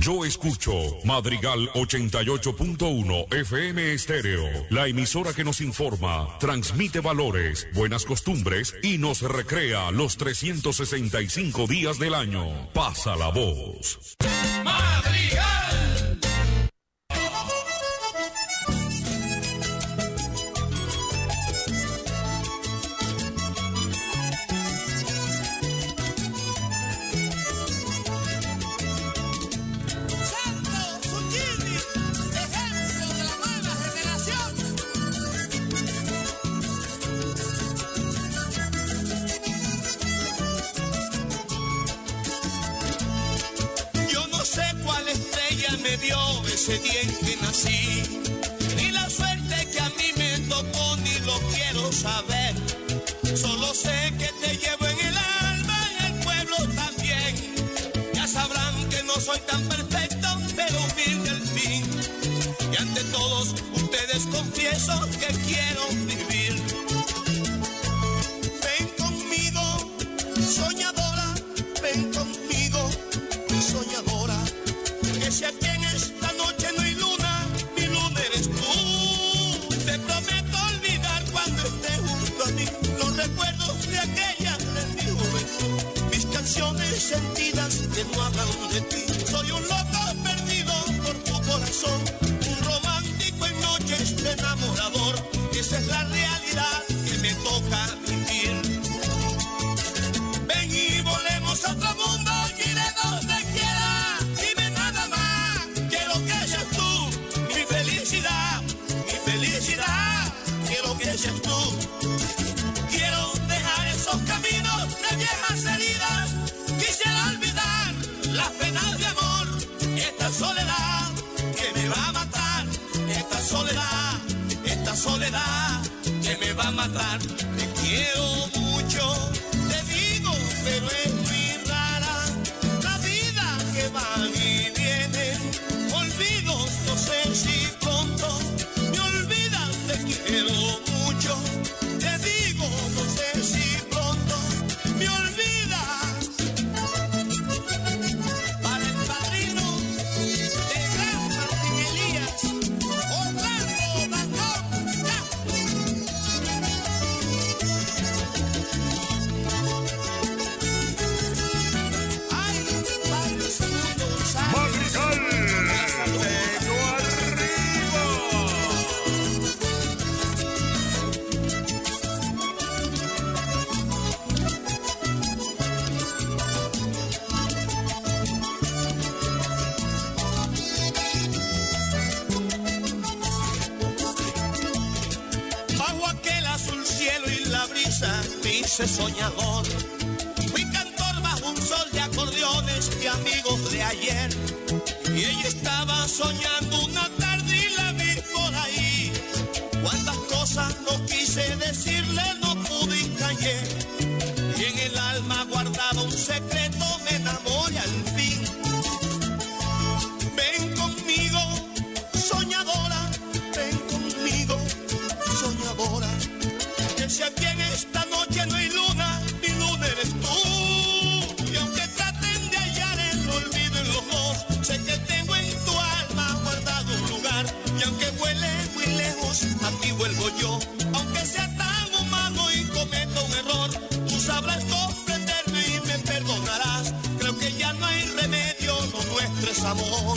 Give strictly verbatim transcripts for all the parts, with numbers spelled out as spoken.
Yo escucho Madrigal ochenta y ocho punto uno F M Estéreo, la emisora que nos informa, transmite valores, buenas costumbres y nos recrea los trescientos sesenta y cinco días del año. Pasa la voz. Madrigal. Ese día en que nací, ni la suerte que a mí me tocó, ni lo quiero saber. Solo sé que te llevo en el alma, en el pueblo también. Ya sabrán que no soy tan perfecto, pero humilde al fin. Y ante todos ustedes confieso que quiero vivir. Ven conmigo, soñadora, ven conmigo, soñadora. Que si aquí en esta noche no hay luna, mi luna eres tú. Te prometo olvidar cuando esté junto a mí los recuerdos de aquella de mi juventud. Mis canciones sentidas que no hablan de ti. Soy un loco perdido por tu corazón, un romántico en noches de enamorador. Esa es la realidad que me toca vivir. Ven y volemos a otro mundo, y iré donde quiera. Dime nada más, quiero que seas tú mi felicidad, mi felicidad. Quiero que seas tú. Quiero dejar esos caminos de viejas heridas. Quisiera olvidar las penas de amor. Esta soledad que me va a matar. Esta soledad, esta soledad que me va a matar. Te quiero mucho, te digo, pero es muy rara la vida que van y vienen. Olvidos, no sé si pronto me olvidas. Te quiero mucho, te digo, no sé si pronto me olvidas. Para el padrino de Gran Martín Elías, Orlando Dangón, ya. Ay, Padre Segundo González. Madrigal. Vengo arriba. Bajo aquel azul cielo y la brisa me hice soñador. Fui cantor bajo un sol de acordeones y amigos de ayer. Y ella estaba soñando una tarde y la vi por ahí. Cuántas cosas no quise decirle, no pude y callé. Y en el alma guardaba un secreto, me enamoré al fin. Ven conmigo, soñadora, ven conmigo, soñadora. Que si aquí en esta noche no hay luna, mi luna eres tú. Y aunque traten de hallar el olvido en los dos, sé que tengo en tu alma guardado un lugar. Y aunque vuele muy lejos, a ti vuelvo yo. Aunque sea tan humano y cometa un error, tú sabrás comprenderme y me perdonarás. Creo que ya no hay remedio, lo nuestro es amor.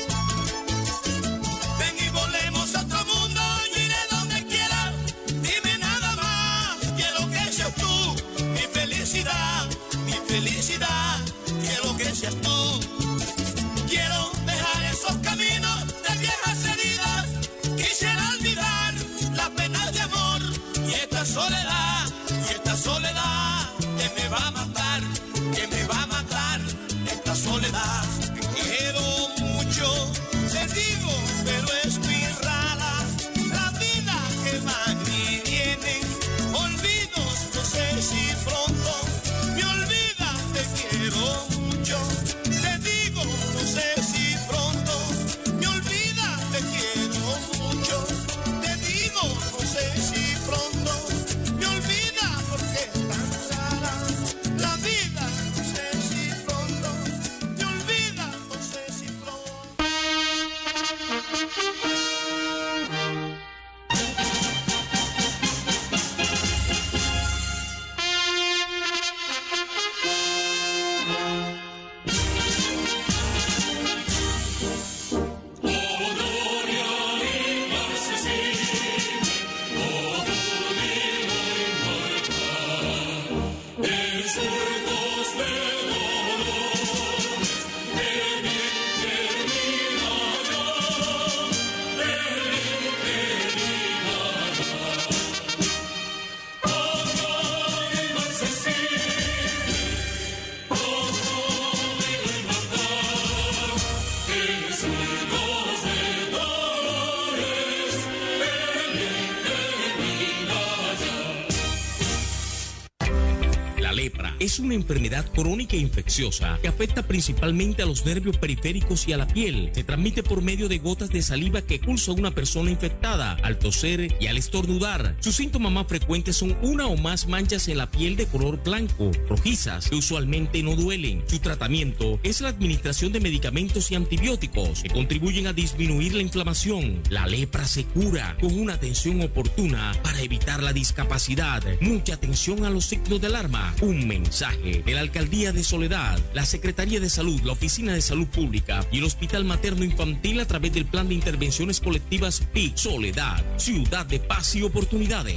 Ven y volemos a otro mundo, y iré donde quiera. Dime nada más, quiero que seas tú mi felicidad, mi felicidad. Quiero que seas tú. Quiero dejar esos caminos de viejas heridas. Quisiera olvidar las penas de amor y esta soledad, y esta soledad que me va a matar, que me va a matar. Esta soledad, te quiero mucho. es una enfermedad crónica e infecciosa que afecta principalmente a los nervios periféricos y a la piel. Se transmite por medio de gotas de saliva que expulsa una persona infectada al toser y al estornudar. Sus síntomas más frecuentes son una o más manchas en la piel de color blanco, rojizas, que usualmente no duelen. Su tratamiento es la administración de medicamentos y antibióticos que contribuyen a disminuir la inflamación. La lepra se cura con una atención oportuna para evitar la discapacidad. Mucha atención a los signos de alarma. Un mensaje de la Alcaldía de Soledad, la Secretaría de Salud, la Oficina de Salud Pública y el Hospital Materno Infantil a través del Plan de Intervenciones Colectivas P I C. Soledad, ciudad de paz y oportunidades.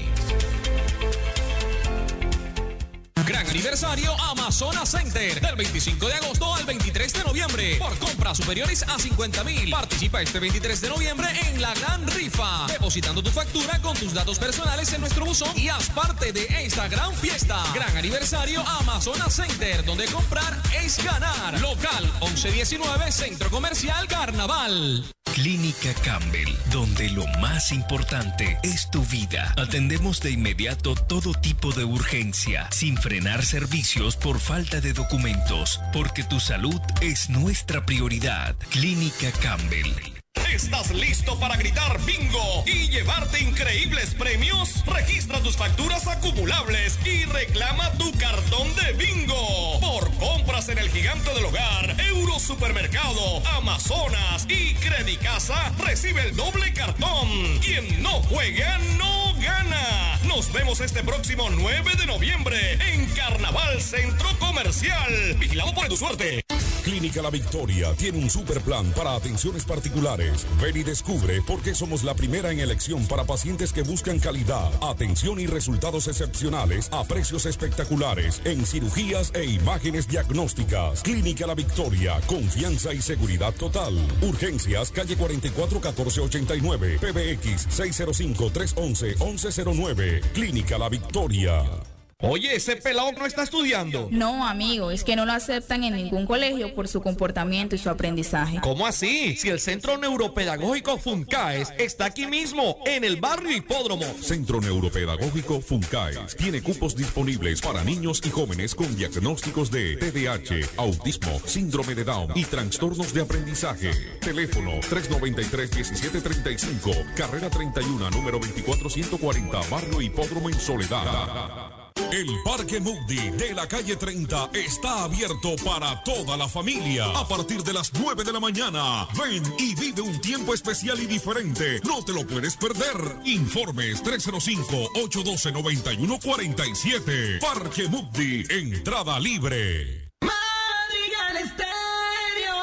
Gran aniversario Amazonas Center, del veinticinco de agosto al veintitrés de noviembre. Por compras superiores a cincuenta mil. Participa este veintitrés de noviembre en la gran rifa, depositando tu factura con tus datos personales en nuestro buzón y haz parte de esta gran fiesta. Gran aniversario Amazonas Center, donde comprar es ganar. Local once diecinueve, Centro Comercial Carnaval. Clínica Campbell, donde lo más importante es tu vida. Atendemos de inmediato todo tipo de urgencia, sin frenar servicios por falta de documentos, porque tu salud es nuestra prioridad. Clínica Campbell. ¿Estás listo para gritar bingo y llevarte increíbles premios? Registra tus facturas acumulables y reclama tu cartón de bingo. Por compras en el gigante del hogar, Eurosupermercado, Amazonas y Credicasa, recibe el doble cartón. Quien no juega, no gana. Nos vemos este próximo nueve de noviembre en Carnaval Centro Comercial. Vigilado por tu suerte. Clínica La Victoria tiene un super plan para atenciones particulares. Ven y descubre por qué somos la primera en elección para pacientes que buscan calidad, atención y resultados excepcionales a precios espectaculares en cirugías e imágenes diagnósticas. Clínica La Victoria, confianza y seguridad total. Urgencias, calle cuarenta y cuatro, catorce ochenta y nueve, P B X seis cero cinco, tres once, once cero nueve. Clínica La Victoria. Oye, ese pelado no está estudiando. No, amigo, es que no lo aceptan en ningún colegio por su comportamiento y su aprendizaje. ¿Cómo así? Si el Centro Neuropedagógico Funcaes está aquí mismo, en el barrio Hipódromo. Centro Neuropedagógico Funcaes tiene cupos disponibles para niños y jóvenes con diagnósticos de T D A H, autismo, síndrome de Down y trastornos de aprendizaje. Teléfono tres noventa y tres, diecisiete treinta y cinco, carrera treinta y uno, número veinticuatro ciento cuarenta, barrio Hipódromo en Soledad. El Parque Mugdi de la calle treinta está abierto para toda la familia a partir de las nueve de la mañana. Ven y vive un tiempo especial y diferente. No te lo puedes perder. Informes tres cero cinco, ocho uno dos, nueve uno cuatro siete. Parque Mugdi, entrada libre. Madrigal Estéreo.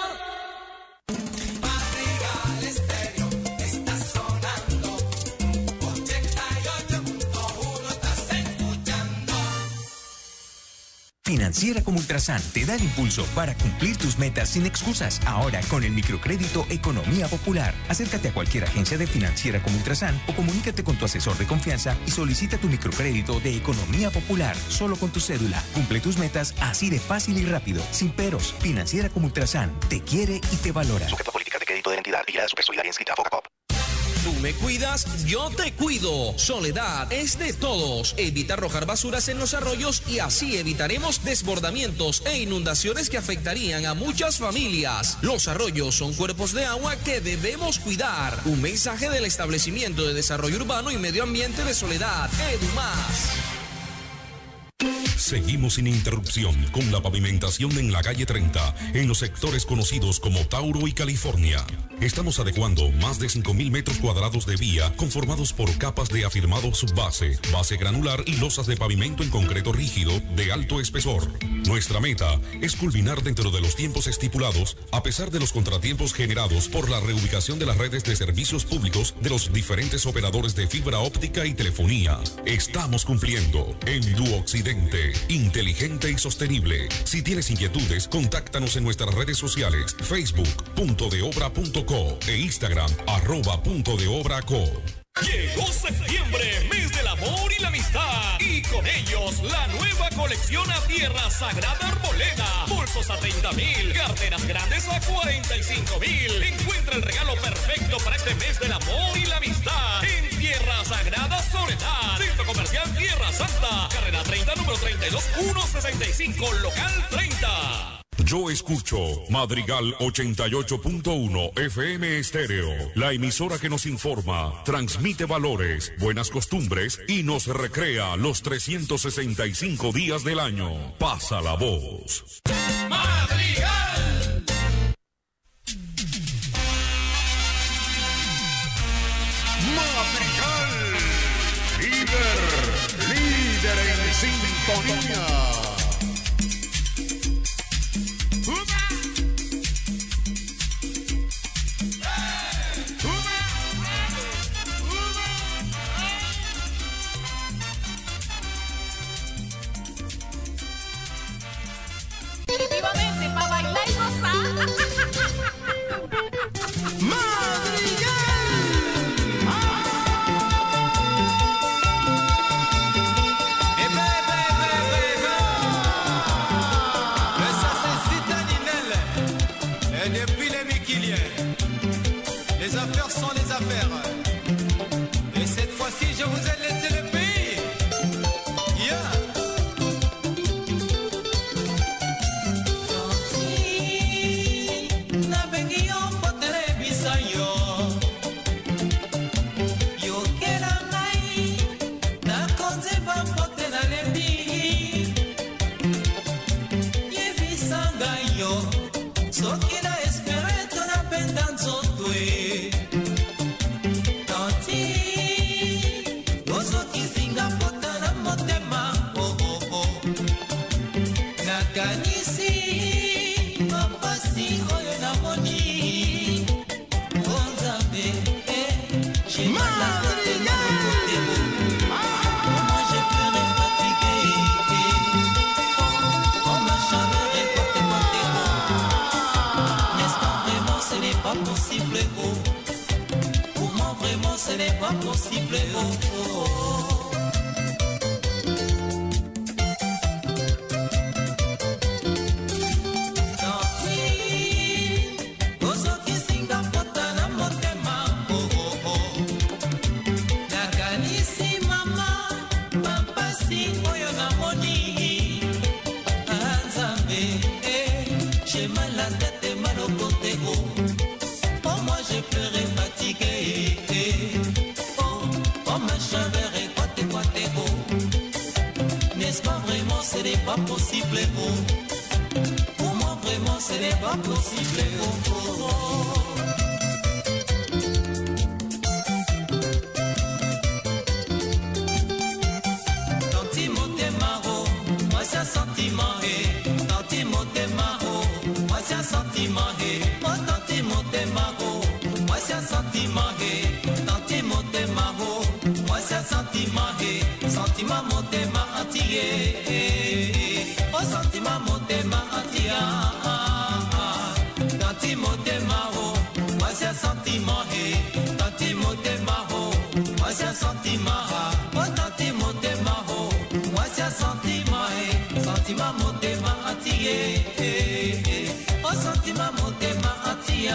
Madrigal Estéreo está sonando. ochenta y ocho punto uno estás escuchando. Financiera como Ultrasan te da el impulso para cumplir tus metas sin excusas. Ahora con el microcrédito Economía Popular. Acércate a cualquier agencia de Financiera como Ultrasan o comunícate con tu asesor de confianza y solicita tu microcrédito de Economía Popular. Solo con tu cédula. Cumple tus metas así de fácil y rápido. Sin peros. Financiera como Ultrasan te quiere y te valora. Sujeto a políticas de crédito de la entidad. Vigilada Supersolidaria inscrita a Focapop. Tú me cuidas, yo te cuido. Soledad es de todos. Evita arrojar basuras en los arroyos y así evitaremos desbordamientos e inundaciones que afectarían a muchas familias. Los arroyos son cuerpos de agua que debemos cuidar. Un mensaje del Establecimiento de Desarrollo Urbano y Medio Ambiente de Soledad, EDUMAS. Seguimos sin interrupción con la pavimentación en la calle treinta, en los sectores conocidos como Tauro y California. Estamos adecuando más de cinco mil metros cuadrados de vía conformados por capas de afirmado subbase, base granular y losas de pavimento en concreto rígido de alto espesor. Nuestra meta es culminar dentro de los tiempos estipulados a pesar de los contratiempos generados por la reubicación de las redes de servicios públicos de los diferentes operadores de fibra óptica y telefonía. Estamos cumpliendo en Duoccidente, inteligente y sostenible. Si tienes inquietudes, contáctanos en nuestras redes sociales, Facebook, punto de obra punto co e Instagram, arroba punto de obra co. Llegó septiembre, mes del amor y la amistad. Y con ellos, la nueva colección a Tierra Sagrada Arboleda. Bolsos a treinta mil, carteras grandes a cuarenta y cinco mil. Encuentra el regalo perfecto para este mes del amor y la amistad en Tierra Sagrada Soledad. Centro Comercial Tierra Tierra Santa, carrera treinta, número treinta y dos, ciento sesenta y cinco, local treinta. Yo escucho Madrigal ochenta y ocho punto uno F M Estéreo, la emisora que nos informa, transmite valores, buenas costumbres y nos recrea los trescientos sesenta y cinco días del año. Pasa la voz. Madrigal. Madrigal, líder, líder en sintonía. Definitivamente para bailar y gozar. Depuis les Miquiliens, les affaires sont les affaires. Et cette fois-ci, je vous ai laissé le pays. Yeah. Ce n'est pas possible, oh, oh, oh. Ce n'est pas possible, oh. Pour moi vraiment ce n'est pas possible, oh, oh, oh. Tanti motemaro, moi c'est un sentiment, eh. Tanti motemaro, moi c'est un sentiment, eh. Oh tanti motemaro, moi c'est un sentiment, eh. Tanti motemaro, moi c'est un sentiment, eh. Sentiment motema anti-eh. O sentiment motema antia, tanti motema ho, moi c'est un sentiment he, tanti motema ho, moi c'est un sentiment ha, o tanti motema ho, moi c'est un sentiment he, sentiment motema antia, o sentiment motema antia.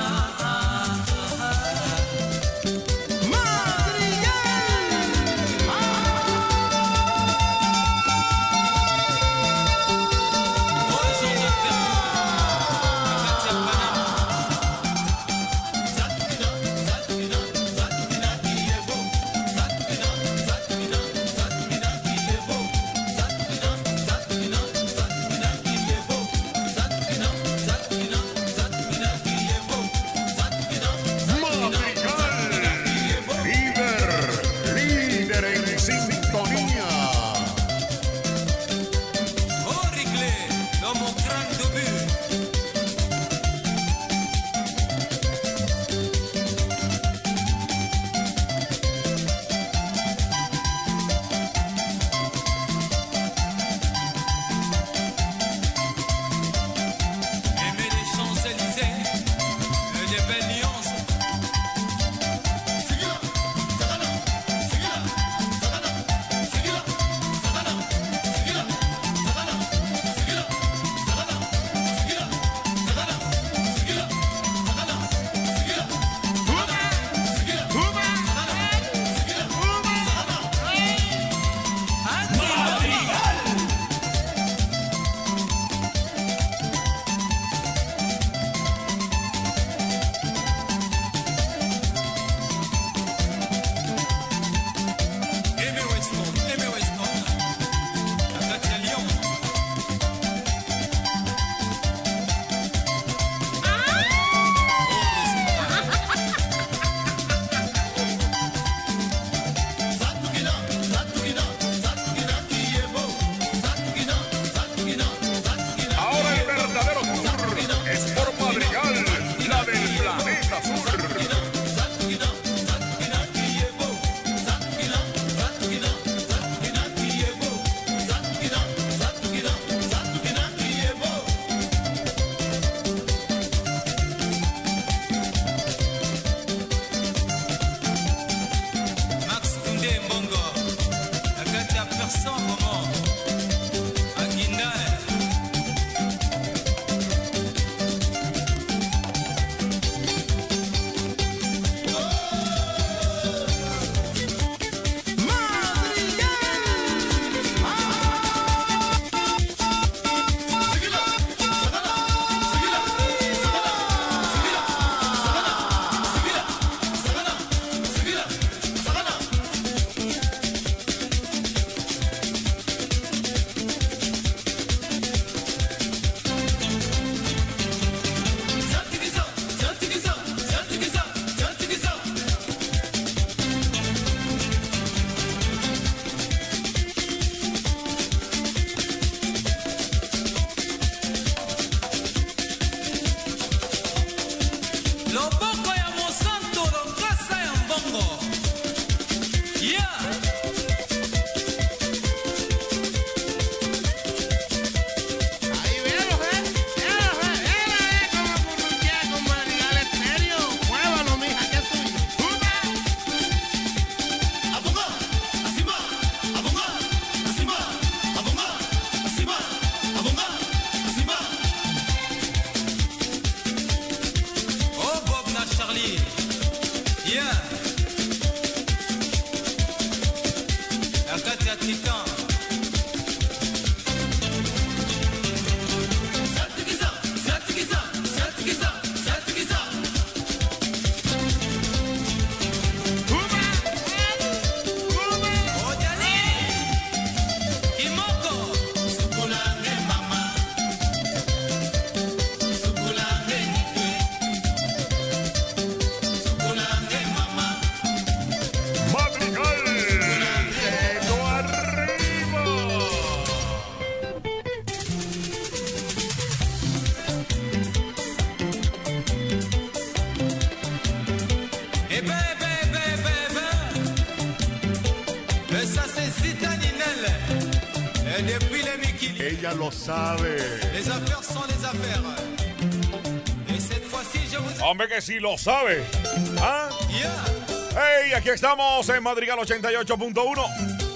Ella lo sabe. Les affaires sont les affaires. Et cette fois-ci, je vous... Hombre que sí lo sabe. ¿Ah? Yeah. Hey, aquí estamos en Madrigal ochenta y ocho punto uno.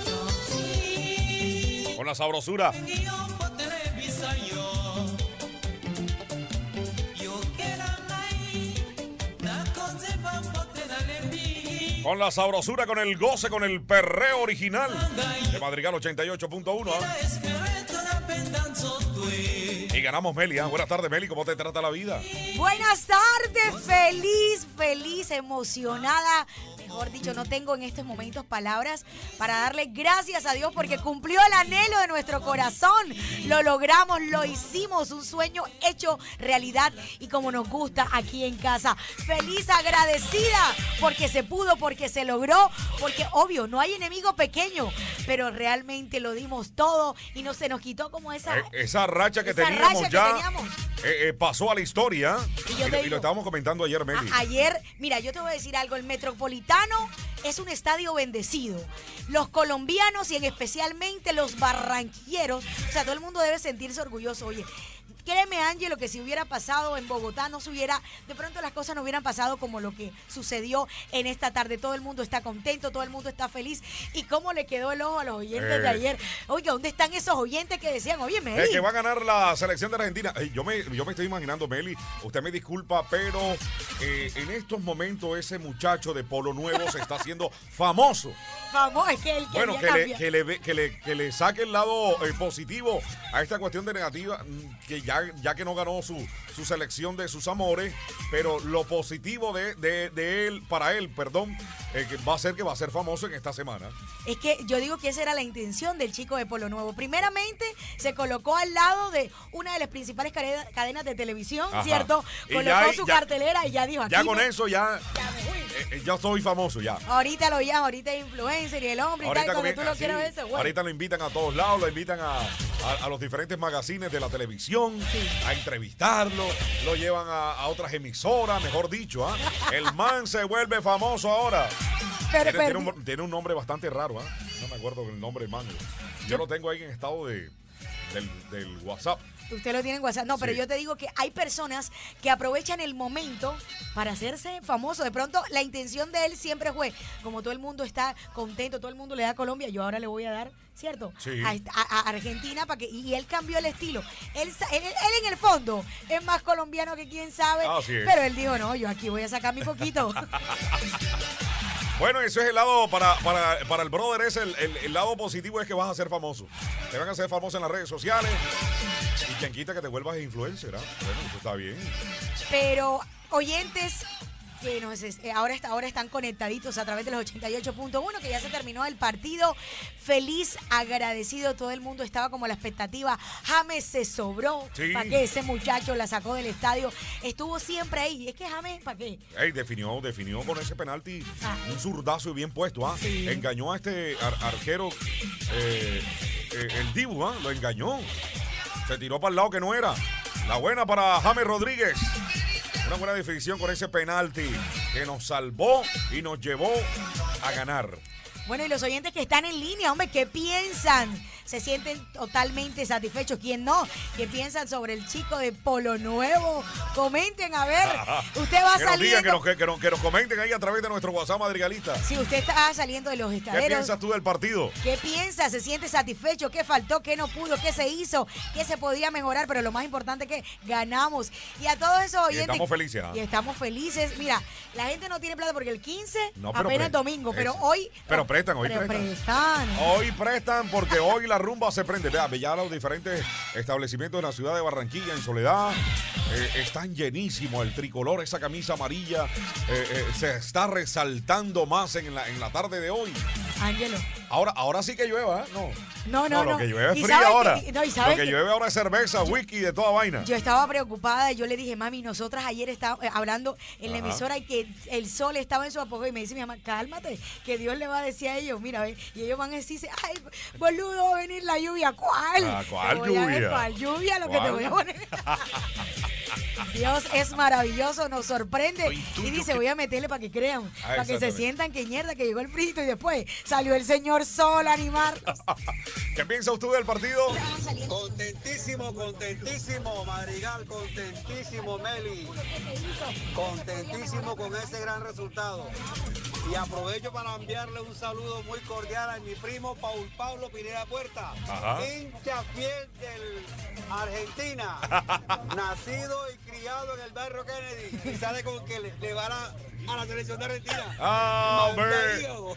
Con la sabrosura. Con la sabrosura, con el goce, con el perreo original de Madrigal ochenta y ocho punto uno. ¿eh? Y ganamos, Meli. ¿eh? Buenas tardes, Meli. ¿Cómo te trata la vida? Buenas tardes. Feliz, feliz, emocionada. Mejor dicho, no tengo en estos momentos palabras para darle gracias a Dios porque cumplió el anhelo de nuestro corazón. Lo logramos, lo hicimos, un sueño hecho realidad y como nos gusta aquí en casa. Feliz, agradecida porque se pudo, porque se logró, porque obvio, no hay enemigo pequeño, pero realmente lo dimos todo y no se nos quitó como esa... Eh, esa racha que esa teníamos racha ya que teníamos. Eh, eh, pasó a la historia y, y, yo y, te lo, digo, y lo estábamos comentando ayer, Meli. A, ayer, mira, yo te voy a decir algo, el Metropolitano es un estadio bendecido. Los colombianos y en especialmente los barranquilleros, o sea, todo el mundo debe sentirse orgulloso. Oye, créeme, Ángelo, que si hubiera pasado en Bogotá, no se hubiera, de pronto las cosas no hubieran pasado como lo que sucedió en esta tarde. Todo el mundo está contento, todo el mundo está feliz. ¿Y cómo le quedó el ojo a los oyentes Eh. de ayer? Oiga, ¿dónde están esos oyentes que decían, oye, Meli? Es que va a ganar la selección de Argentina. Ey, yo, me, yo me estoy imaginando, Meli, usted me disculpa, pero eh, en estos momentos ese muchacho de Polo Nuevo se está haciendo famoso. Famoso, es que él quería Bueno, que le, cambiar. que, le, ve- que, le, que le saque el lado eh, positivo a esta cuestión de negativa, mm, que ya, ya que no ganó su, su selección de sus amores, pero lo positivo de, de, de él, para él, perdón, eh, que va a ser que va a ser famoso en esta semana. Es que yo digo que esa era la intención del chico de Polo Nuevo. Primeramente, se colocó al lado de una de las principales cadena- cadenas de televisión, Ajá. ¿cierto? Y Colocó ya- su ya- cartelera y ya dijo, aquí Ya con me- eso, ya, eh, eh, ya soy famoso, ya. ahorita lo llaman, ahorita es influencer y el hombre y tal, Ahorita, cuando comi- tú lo sí, quieras ver, se vuelve. ahorita lo invitan a todos lados, lo invitan a, a- a los diferentes magazines de la televisión, a entrevistarlo, lo llevan a, a otras emisoras, mejor dicho. ¿ah? El man se vuelve famoso ahora. Pero, tiene, pero- tiene un, tiene un nombre bastante raro, ¿ah? No me acuerdo el nombre del man. Yo lo tengo ahí en estado de, del, del WhatsApp. Usted lo tiene en WhatsApp. No, pero Sí. yo te digo que hay personas que aprovechan el momento para hacerse famoso. De pronto, la intención de él siempre fue, como todo el mundo está contento, todo el mundo le da a Colombia, yo ahora le voy a dar, ¿cierto? Sí. A, a- a Argentina para que y él cambió el estilo. Él, sa- él, él en el fondo es más colombiano que quién sabe, Así es. pero él dijo, no, yo aquí voy a sacar mi poquito. Bueno, eso es el lado, para, para, para el brother, es el, el, el lado positivo es que vas a ser famoso. Te van a ser famoso en las redes sociales. Y quien quita que te vuelvas influencer, ¿ah? Bueno, eso está bien. Pero oyentes que nos es- eh, ahora, está- ahora están conectaditos a través de los ochenta y ocho punto uno, que ya se terminó el partido. Feliz, agradecido, todo el mundo estaba como a la expectativa. James se sobró Sí. para que ese muchacho la sacó del estadio. Estuvo siempre ahí. Es que James, ¿para qué? Ey, definió, definió con ese penalti Ah. un zurdazo bien puesto, ¿ah? Engañó a este ar- arquero, eh, eh, el Dibu, ¿ah? Lo engañó. Se tiró para el lado que no era. La buena para James Rodríguez. Una buena definición con ese penalti que nos salvó y nos llevó a ganar. Bueno, y los oyentes que están en línea, hombre, ¿qué piensan? ¿Se sienten totalmente satisfechos? ¿Quién no? ¿Qué piensan sobre el chico de Polo Nuevo? Comenten, a ver. Usted va que nos digan, que saliendo. nos, que, que nos, que nos comenten ahí a través de nuestro WhatsApp madrigalista. Si usted está saliendo de los ¿Qué estaderos. piensas tú del partido? ¿Qué piensa? ¿Se siente satisfecho? ¿Qué faltó? ¿Qué no pudo? ¿Qué se hizo? ¿Qué se podía mejorar? Pero lo más importante es que ganamos. Y a todos esos Y oyentes. estamos felices, ¿ah? Y estamos felices. Mira, la gente no tiene plata porque el quince No, pero apenas pre- domingo. Pero eso. hoy. Pero prestan, hoy pero prestan. prestan. Hoy prestan porque hoy la rumba se prende. Vea, ya los diferentes establecimientos de la ciudad de Barranquilla, en Soledad, eh, están llenísimos. El tricolor, esa camisa amarilla, eh, eh, se está resaltando más en la, en la tarde de hoy. Ángelo. Ahora, ahora sí que llueva, ¿eh? No. No, no, Lo no. que llueve es ¿Y frío sabe ahora. que- no, ¿y Lo sabe que que- llueve ahora es cerveza, whisky, de toda vaina. Yo estaba preocupada y yo le dije, mami, nosotras ayer estábamos eh, hablando en la Ajá. emisora y que el sol estaba en su apogeo y me dice mi mamá, cálmate, que Dios le va a decir a ellos, mira, ve, y ellos van a decirse, ay, boludo, va a venir la lluvia, ¿cuál? Ah, ¿cuál Te voy a ver lluvia? ¿Cuál lluvia? Lo que te ¿Cuál? voy a poner. Dios es maravilloso, nos sorprende. Y dice, voy a meterle para que crean, Ah, para que se exactamente. sientan que mierda, que llegó el frito y después salió el señor Sol a animarlos. ¿Qué piensa usted del partido? Contentísimo, contentísimo, Madrigal, contentísimo, Meli. Contentísimo con ese gran resultado. Y aprovecho para enviarle un saludo muy cordial a mi primo Paul Pablo Pineda Puerta, Ajá. hincha fiel del Argentina, nacido y criado en el barrio Kennedy, y sale con que le, le van a, a la selección de Argentina. Ah, hombre. Malparido.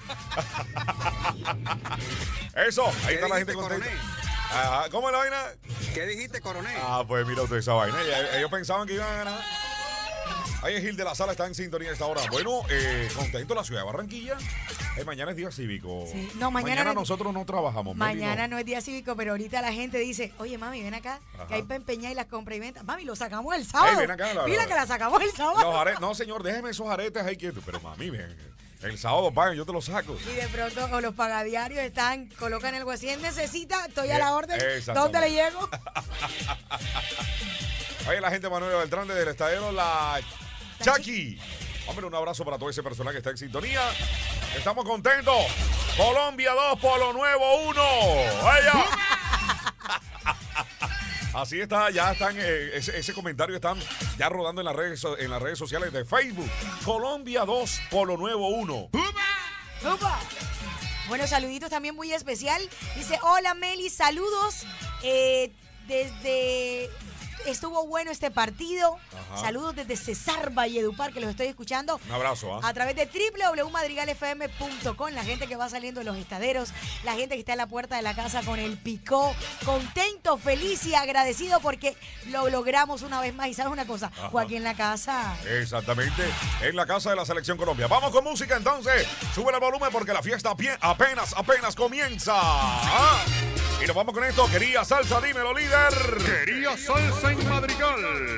Eso, ahí ¿Qué está la dijiste, gente contenta. coronel? Ajá, ¿cómo es la vaina? ¿Qué dijiste, coronel? Ah, pues mira usted esa vaina. Ellos- Ellos pensaban que iban a ganar. Ahí Gil de la Sala está en sintonía a esta hora. Bueno, eh, contento la ciudad de Barranquilla. Eh, mañana es día cívico. Sí. No, mañana no- nosotros no trabajamos. Meli, Mañana no es día cívico, pero ahorita la gente dice, oye, mami, ven acá, Ajá. que hay para empeñar y las compras y ventas. Mami, lo sacamos el sábado. Ey, ven acá, la- Mira la- que la sacamos el sábado. Los aretes, no, señor, déjeme esos aretes ahí quietos. Pero mami, ven, el sábado pagan, yo te los saco. Y de pronto con los pagadiarios están, colocan algo así. Él necesita, estoy a Eh, la orden. exactamente. ¿Dónde le llego? Oye, la gente Manuel Beltrán del estadero La Chaki. Hombre, un abrazo para todo ese personal que está en sintonía. Estamos contentos. Colombia dos, Polo Nuevo uno. ¡Vaya! Así está, ya están, eh, ese, ese comentario están ya rodando en las redes so- en las redes sociales de Facebook. Colombia dos, Polo Nuevo uno. ¡Upa! Bueno, saluditos también muy especial. Dice, hola Meli, saludos. Eh, desde... Estuvo bueno este partido. Ajá. Saludos desde Cesar Valledupar, que los estoy escuchando. Un abrazo, ¿ah? A través de doble u doble u doble u punto madrigal f m punto com, la gente que va saliendo de los estaderos, la gente que está en la puerta de la casa con el picó, contento, feliz y agradecido porque lo logramos una vez más. Y sabes una cosa, Ajá. Joaquín en la casa. Exactamente, en la casa de la Selección Colombia. Vamos con música entonces. Sube el volumen porque la fiesta pie- apenas, apenas comienza. ¿Ah? Y nos vamos con esto. Quería salsa, dímelo, líder. Quería salsa en Madrigal.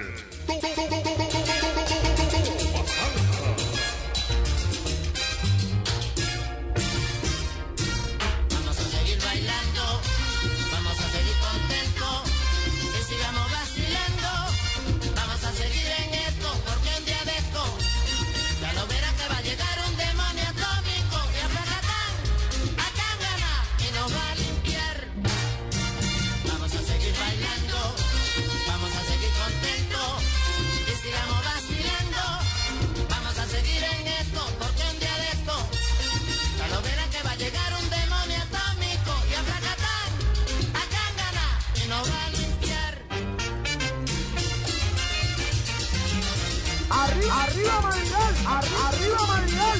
Vamos a seguir bailando, vamos a seguir contentos y sigamos vacilando. Vamos a seguir en esto, porque un día de esto ya lo verás que va a llegar un demonio atómico y a Fracatán, a Cángana y nos va a limpiar. Vamos a seguir bailando, vamos a seguir contentos y sigamos vacilando. Vamos a seguir en esto, porque un día de esto ya lo verán que va a llegar un demonio atómico y a Fracatán, a Cángana y nos va a limpiar. Arriba, arriba Madrigal, arriba, arriba Madrigal.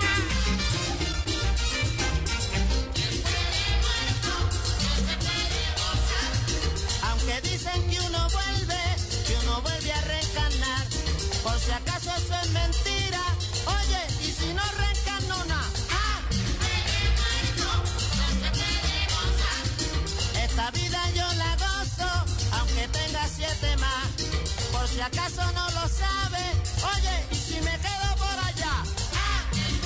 Aunque dicen que uno vuelve, que uno vuelve a reencarnar, por si acaso eso es mentira, oye, y si no reencarnona, ¡ah! Esta vida yo la gozo, aunque tenga siete más, por si acaso no lo sabe, oye, y si me quedo por allá, ¡ah!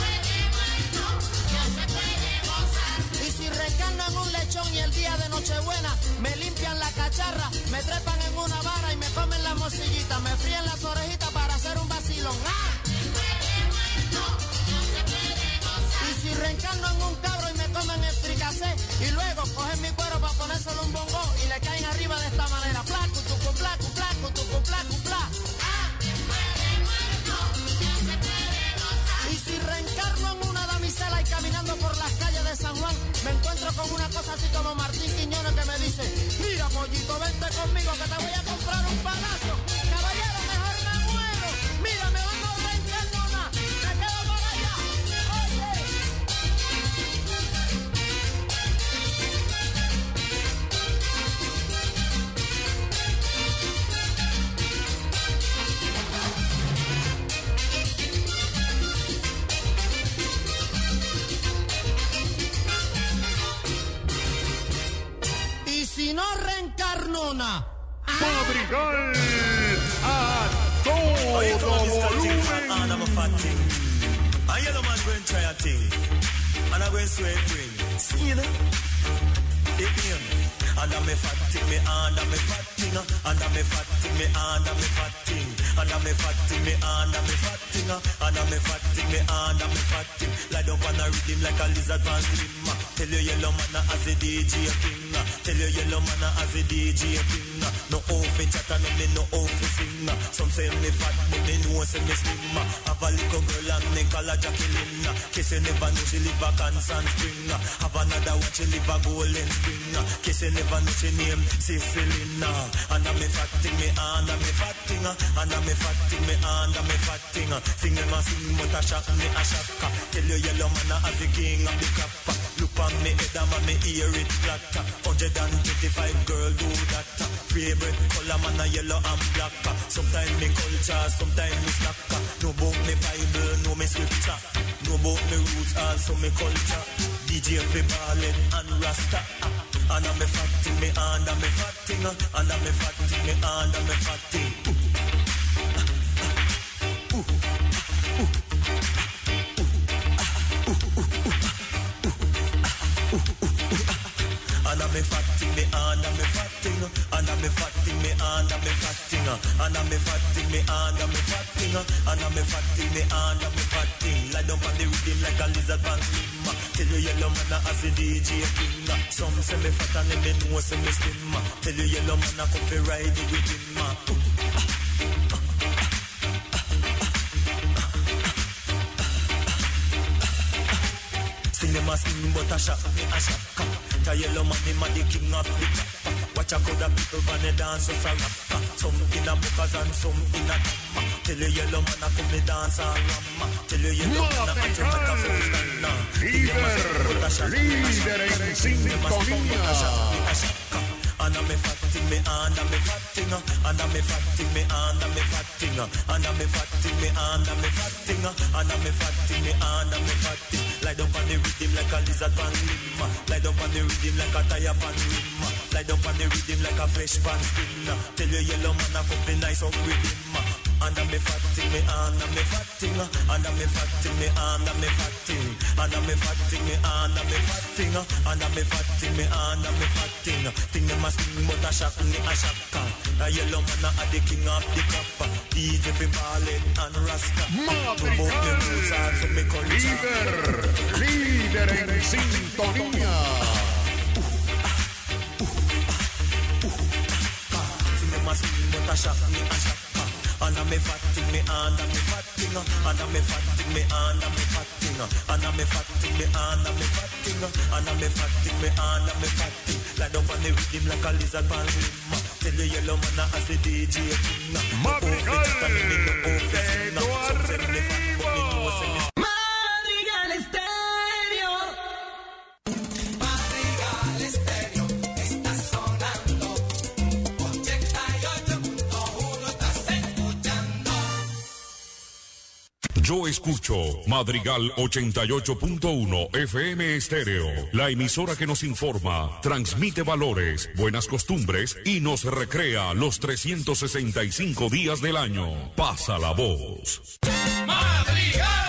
Y si reencarno en un lechón y el día de Nochebuena me limpian la cacharra, me trepan en una vara y me comen la morcillita, me fríen las orejitas para hacer un vacilón. ¡Ah! Y si reencarno en un cabro y me comen el fricasé y luego cogen mi cuero para ponérselo un bongo y le caen arriba de esta manera, placu, tucu, placu, placu, tucu, placu, pla. ¡Ah! Y si reencarno en una damisela y caminando por las calles de San Juan me encuentro con una cosa así como Martín Quiñones que me dice, mira pollito, vente conmigo que te voy a comprar un palacio. Caballero, mejor me muero. Mira, me van a reencarnar. Me quedo por allá. Oye. Y si no reencarnona. Madrigal a todo volumen. And I'm a fat thing. A yellow man going try a thing. And I go sweat ring. See you know? It me. and I'm a fat thing, me and I'm a fat thing, and I'm a fat thing, me and I'm a fat thing, and I'm a fat thing, me and I'm a fat thing, and I'm a fat thing, me and I'm a fat thing. Lie down on a rhythm like a lizard man slim. Tell your yellow man as a D J king. Tell your yellow man as a D J king. No off it chat and me no off it sing. Some say me fat but me know say me slim. Have a little girl and me call her Jacqueline. Kiss you never know she live a constant spring. Have another one she live a golden spring. Kiss you never know she name Cicilina. And I'm a fat thing me and I'm a fat thing. And I'm a fat thing me and I'm a fat thing. Sing them a sing but a shock me a shock. Tell your yellow man as the king of the crop. Look on me head and me hear it flat. one hundred twenty-five girl do that. Favorite color man a yellow and black. Sometimes me culture, sometimes me snack. No book me Bible, no me scripture. No book me roots, also me culture. D J fi ballin' and rasta. And I'm a fat thing, me and I'm a fat thing. And I'm a fat thing, me and I'm a fat thing. Ooh. Ooh. Ooh. And I'm a fat thing, me and I'm a fat thing. And I'm a fat thing, me and I'm a fat thing. And I'm a fat thing, me and I'm a fat thing. And I'm a fat thing, me and I'm a fat thing. Lie down on the rhythm like a lizard man slim. Tell you yellow man as a D J king. Some say me fat and me know say me slim. Tell you yellow man a come fi ride the rhythm. Sing them a sing but a shock me a shock. The yellow man him a the king of the top. Watch a crowd of people when they dance so a rap. Some in a bookers and some in a dam. Tell you yellow man a come me dance and ram. Tell you yellow man a come to make a full stand now. Líder en sintonía. And I'm a fat thing, me and I'm a fat thing. And I'm a fat thing, me and I'm a fat thing. And I'm a fat thing, me and I'm a fat thing. And I'm a fat thing, me and I'm a fat thing. Lie down on the rhythm like a lizard pan limb. Lie down on the rhythm like a tire pan rim. Lie down on the rhythm like a fresh pan skin. Tell your yellow man a come be nice up with him. And I'm a fat thing, me and I'm a fat thing. And I'm a fat thing, me and I'm a fat thing. And I'm a fat thing, me and I'm a fat thing. And I'm a fat thing, me and I'm a fat thing. Thing them a sing but a shock me a shock. The yellow man a the king of the crop. D J fi ballin' and rasta. Madrigal, líder, líder en sintonía. Thing them a sing but a shock me a shock. And I'm a fat thing, me and I'm a fat thing. And I'm a fat thing, me and I'm a fat thing. And I'm a fat thing, me and I'm a fat thing. And I'm a fat thing, me and I'm a fat thing. Lie down on the rhythm like a lizard man rim. Tell the yellow man as a D J king. Madrigal de tu arriba. Madrigal Estéreo. Madrigal Estéreo está sonando. ochenta y ocho punto uno estás escuchando. Yo escucho Madrigal ochenta y ocho punto uno F M Estéreo, la emisora que nos informa, transmite valores, buenas costumbres y nos recrea los trescientos sesenta y cinco días del año. Pasa la voz. Madrigal.